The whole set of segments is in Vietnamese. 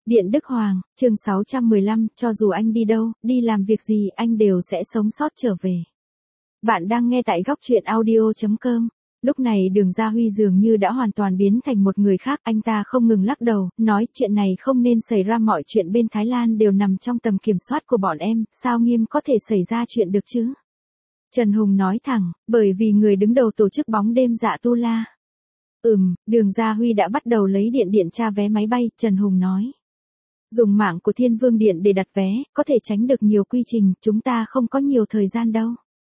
Điện Đức Hoàng, chương 615, cho dù anh đi đâu, đi làm việc gì, anh đều sẽ sống sót trở về. Bạn đang nghe tại góc truyện audio.com. Lúc này Đường Gia Huy dường như đã hoàn toàn biến thành một người khác, anh ta không ngừng lắc đầu, nói chuyện này không nên xảy ra, mọi chuyện bên Thái Lan đều nằm trong tầm kiểm soát của bọn em, sao nghiêm có thể xảy ra chuyện được chứ? Trần Hùng nói thẳng, bởi vì người đứng đầu tổ chức bóng đêm Dạ Tu La. Đường Gia Huy đã bắt đầu lấy điện tra vé máy bay, Trần Hùng nói. Dùng mạng của Thiên Vương Điện để đặt vé, có thể tránh được nhiều quy trình, chúng ta không có nhiều thời gian đâu.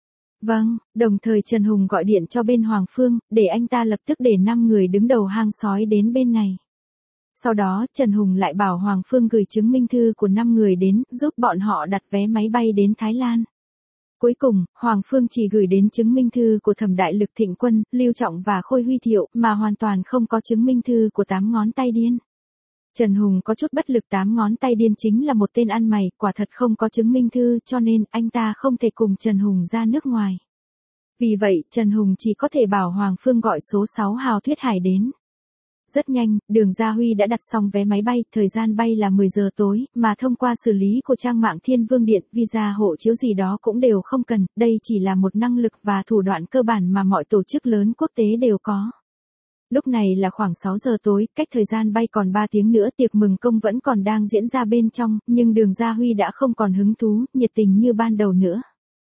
Vâng, đồng thời Trần Hùng gọi điện cho bên Hoàng Phương, để anh ta lập tức để 5 người đứng đầu hang sói đến bên này. Sau đó, Trần Hùng lại bảo Hoàng Phương gửi chứng minh thư của 5 người đến, giúp bọn họ đặt vé máy bay đến Thái Lan. Cuối cùng, Hoàng Phương chỉ gửi đến chứng minh thư của Thẩm Đại Lực, Thịnh Quân, Lưu Trọng và Khôi Huy Thiệu, mà hoàn toàn không có chứng minh thư của 8 ngón tay điên. Trần Hùng có chút bất lực, 8 ngón tay điên chính là một tên ăn mày, quả thật không có chứng minh thư, cho nên anh ta không thể cùng Trần Hùng ra nước ngoài. Vì vậy, Trần Hùng chỉ có thể bảo Hoàng Phương gọi số 6 Hào Thuyết Hải đến. Rất nhanh, Đường Gia Huy đã đặt xong vé máy bay, thời gian bay là 10 giờ tối, mà thông qua xử lý của trang mạng Thiên Vương Điện, visa hộ chiếu gì đó cũng đều không cần, đây chỉ là một năng lực và thủ đoạn cơ bản mà mọi tổ chức lớn quốc tế đều có. Lúc này là khoảng 6 giờ tối, cách thời gian bay còn 3 tiếng nữa, tiệc mừng công vẫn còn đang diễn ra bên trong, nhưng Đường Gia Huy đã không còn hứng thú, nhiệt tình như ban đầu nữa.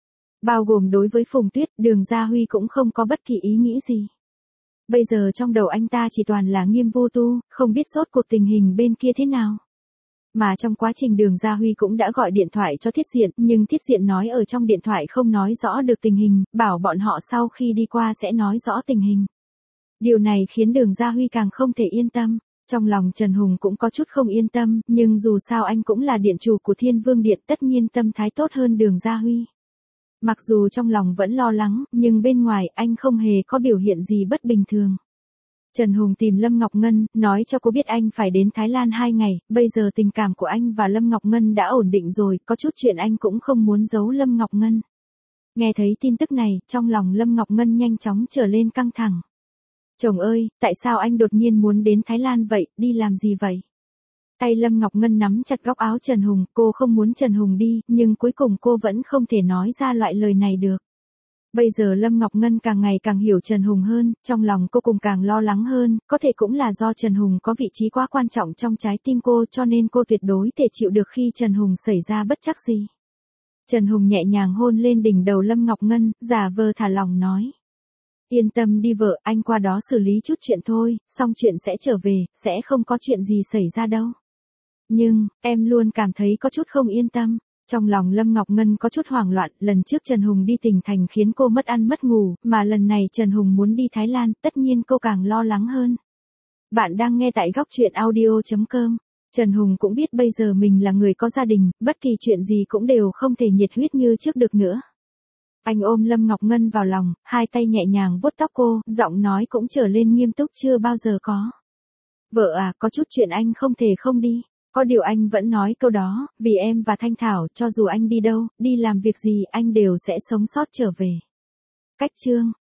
Bao gồm đối với Phùng Tuyết, Đường Gia Huy cũng không có bất kỳ ý nghĩ gì. Bây giờ trong đầu anh ta chỉ toàn là Nghiêm Vô Tu, không biết rốt cuộc tình hình bên kia thế nào. Mà trong quá trình Đường Gia Huy cũng đã gọi điện thoại cho Thiết Diện, nhưng Thiết Diện nói ở trong điện thoại không nói rõ được tình hình, bảo bọn họ sau khi đi qua sẽ nói rõ tình hình. Điều này khiến Đường Gia Huy càng không thể yên tâm. Trong lòng Trần Hùng cũng có chút không yên tâm, nhưng dù sao anh cũng là điện chủ của Thiên Vương Điện, tất nhiên tâm thái tốt hơn Đường Gia Huy. Mặc dù trong lòng vẫn lo lắng, nhưng bên ngoài anh không hề có biểu hiện gì bất bình thường. Trần Hùng tìm Lâm Ngọc Ngân, nói cho cô biết anh phải đến Thái Lan 2 ngày, bây giờ tình cảm của anh và Lâm Ngọc Ngân đã ổn định rồi, có chút chuyện anh cũng không muốn giấu Lâm Ngọc Ngân. Nghe thấy tin tức này, trong lòng Lâm Ngọc Ngân nhanh chóng trở lên căng thẳng. Chồng ơi, tại sao anh đột nhiên muốn đến Thái Lan vậy, đi làm gì vậy? Tay Lâm Ngọc Ngân nắm chặt góc áo Trần Hùng, cô không muốn Trần Hùng đi, nhưng cuối cùng cô vẫn không thể nói ra loại lời này được. Bây giờ Lâm Ngọc Ngân càng ngày càng hiểu Trần Hùng hơn, trong lòng cô cùng càng lo lắng hơn, có thể cũng là do Trần Hùng có vị trí quá quan trọng trong trái tim cô, cho nên cô tuyệt đối thể chịu được khi Trần Hùng xảy ra bất trắc gì. Trần Hùng nhẹ nhàng hôn lên đỉnh đầu Lâm Ngọc Ngân, giả vờ thả lòng nói. Yên tâm đi vợ, anh qua đó xử lý chút chuyện thôi, xong chuyện sẽ trở về, sẽ không có chuyện gì xảy ra đâu. Nhưng, em luôn cảm thấy có chút không yên tâm. Trong lòng Lâm Ngọc Ngân có chút hoảng loạn, lần trước Trần Hùng đi tỉnh thành khiến cô mất ăn mất ngủ, mà lần này Trần Hùng muốn đi Thái Lan, tất nhiên cô càng lo lắng hơn. Bạn đang nghe tại góc truyện audio.com. Trần Hùng cũng biết bây giờ mình là người có gia đình, bất kỳ chuyện gì cũng đều không thể nhiệt huyết như trước được nữa. Anh ôm Lâm Ngọc Ngân vào lòng, hai tay nhẹ nhàng vuốt tóc cô, giọng nói cũng trở lên nghiêm túc chưa bao giờ có. Vợ à, có chút chuyện anh không thể không đi. Có điều anh vẫn nói câu đó, vì em và Thanh Thảo, cho dù anh đi đâu, đi làm việc gì, anh đều sẽ sống sót trở về. Cách chương